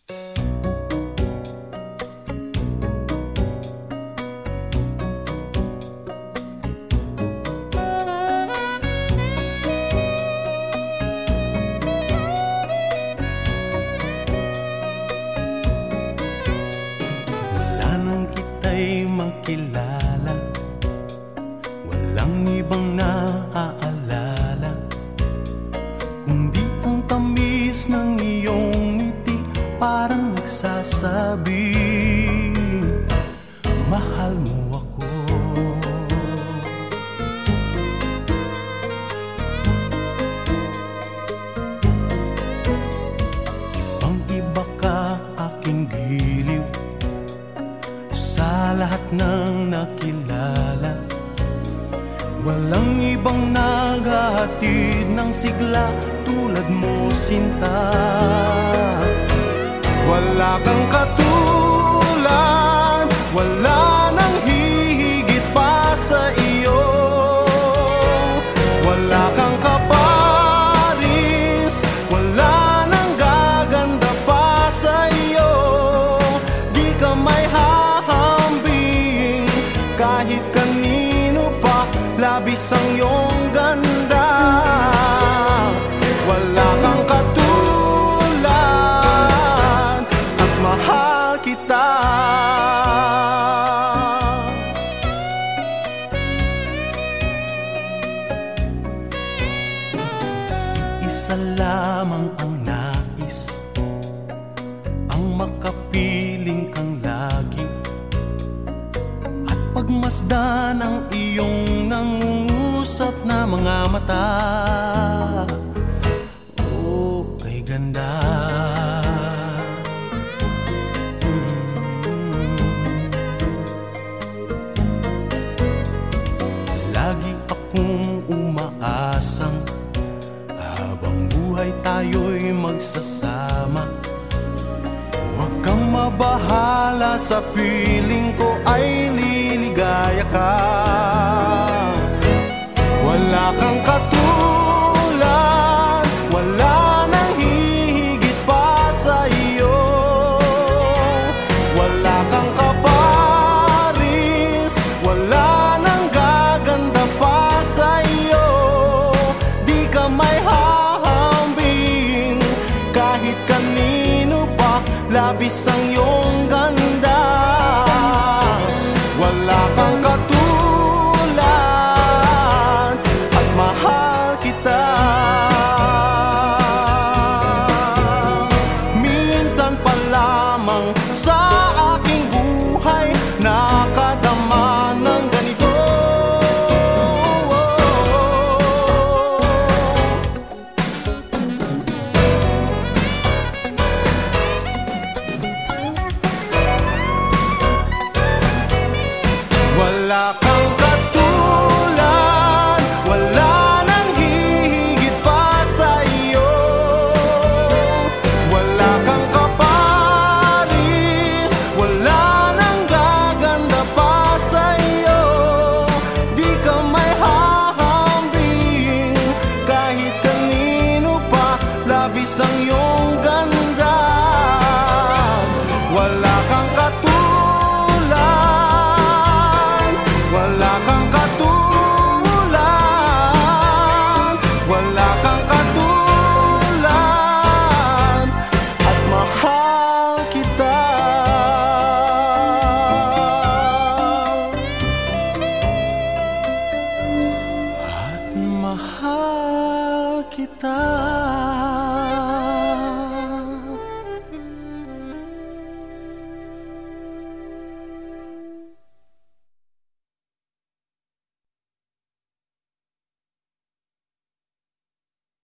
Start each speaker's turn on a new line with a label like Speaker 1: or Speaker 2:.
Speaker 1: Wala nang kita'y makilala, walang ibang naaalala kundi ang tamis ng iyong ngiti. Parang nagsasabi, mahal mo ako. Ibang-iba ka aking giliw sa lahat ng nakilala. Walang ibang naghahatid ng sigla tulad mo, sinta. Wala kang katulad, wala nang hihigit pa sa iyo. Wala kang kaparis, wala nang gaganda pa sa iyo. Di ka may hahambing kahit kanino pa, labis ang iyong ganda. Wala kang katulad at mahal kita. Isa lamang ang nais, ang makapiling kang lagi at pagmasdan ang iyong nangungusap na mga mata. Oh, kay ganda. Lagi akong umaasang habang buhay tayo'y magsasama. Huwag kang mabahala, sa piling ko ay liligaya ka. Wala kang katulad, wala nang hihigit pa sa iyo. Wala kang kaparis, wala nang gaganda pa sa iyo. Di ka may hahambing kahit kanino pa, labis ang iyong ganda. Wala kang katulad at mahal kita. Minsan pa lamang sa